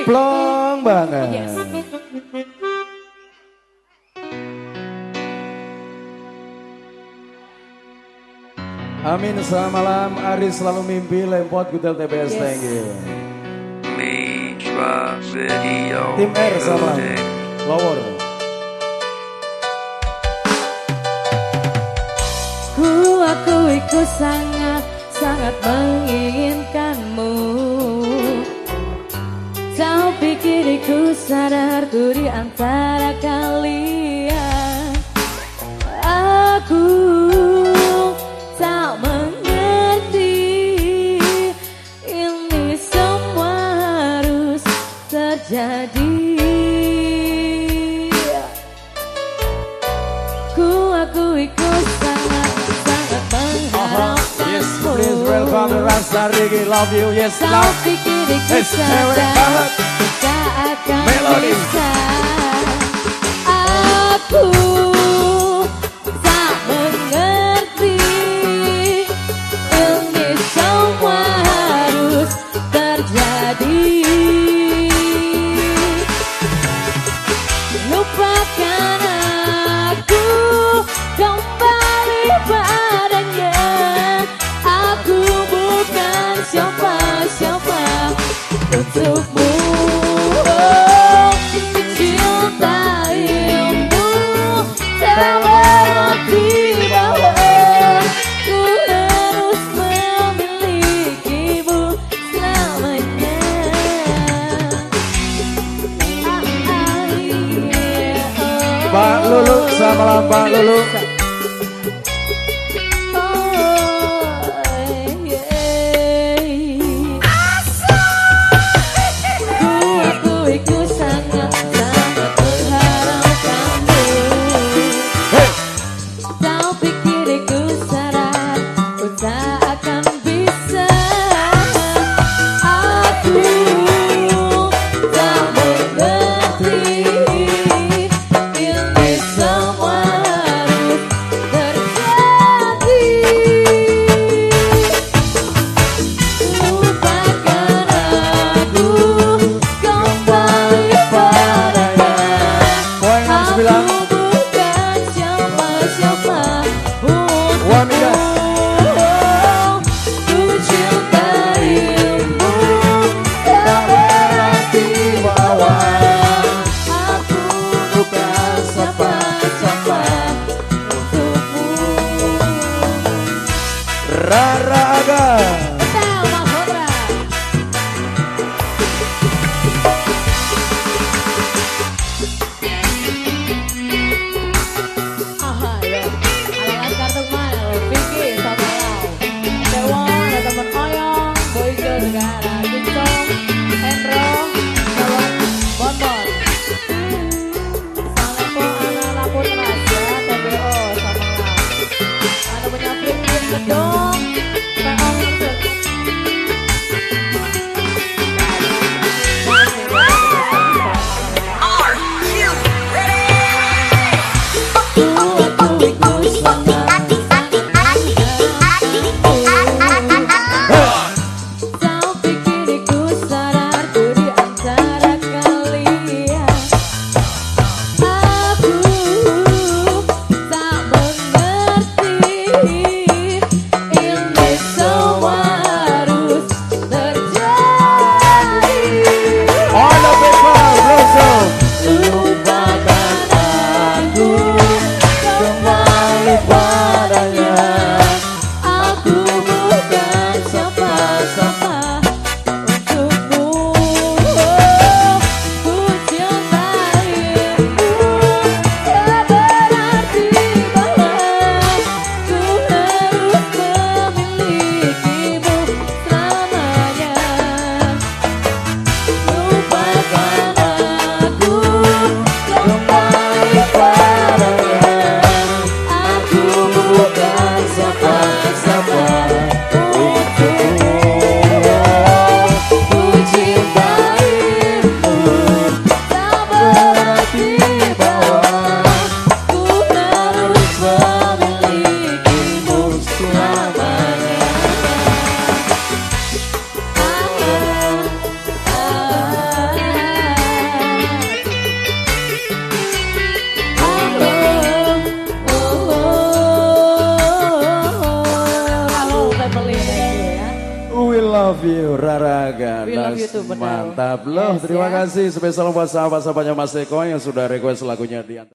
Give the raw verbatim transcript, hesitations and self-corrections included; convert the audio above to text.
plong banget. Yes. Amin, selamat malam. Ari selalu mimpi lempot Gudel T B S, Yes. thank you. Mitra Video Tim R sama Lowor. Ku akui ku sangat sangat menginginkanmu. Kau pikir ku sadar ku di antara kalian. Aku tak mengerti ini semua harus terjadi. Ku akui ku sangat sangat mengharapkanmu. Yes, please welcome the Rasta Rigi, love you, yes, Kau love. pikir ku Yes, cewek sadar banget. tak akan Melody. bisa. Aku tak mengerti ini semua harus terjadi. Lupakan aku kembali padanya. Aku bukan siapa-siapa untukmu. Oh, cintaimu tak berarti bahwa ku harus memilikimu selamanya. Ah, ah, yeah, oh. Pak Lulu, selamat malam Pak Lulu. love you Rara We love you Ganas. too, benar. Mantap loh. Yes, Terima ya. kasih spesial buat sahabat-sahabatnya Mas Eko yang sudah request lagunya di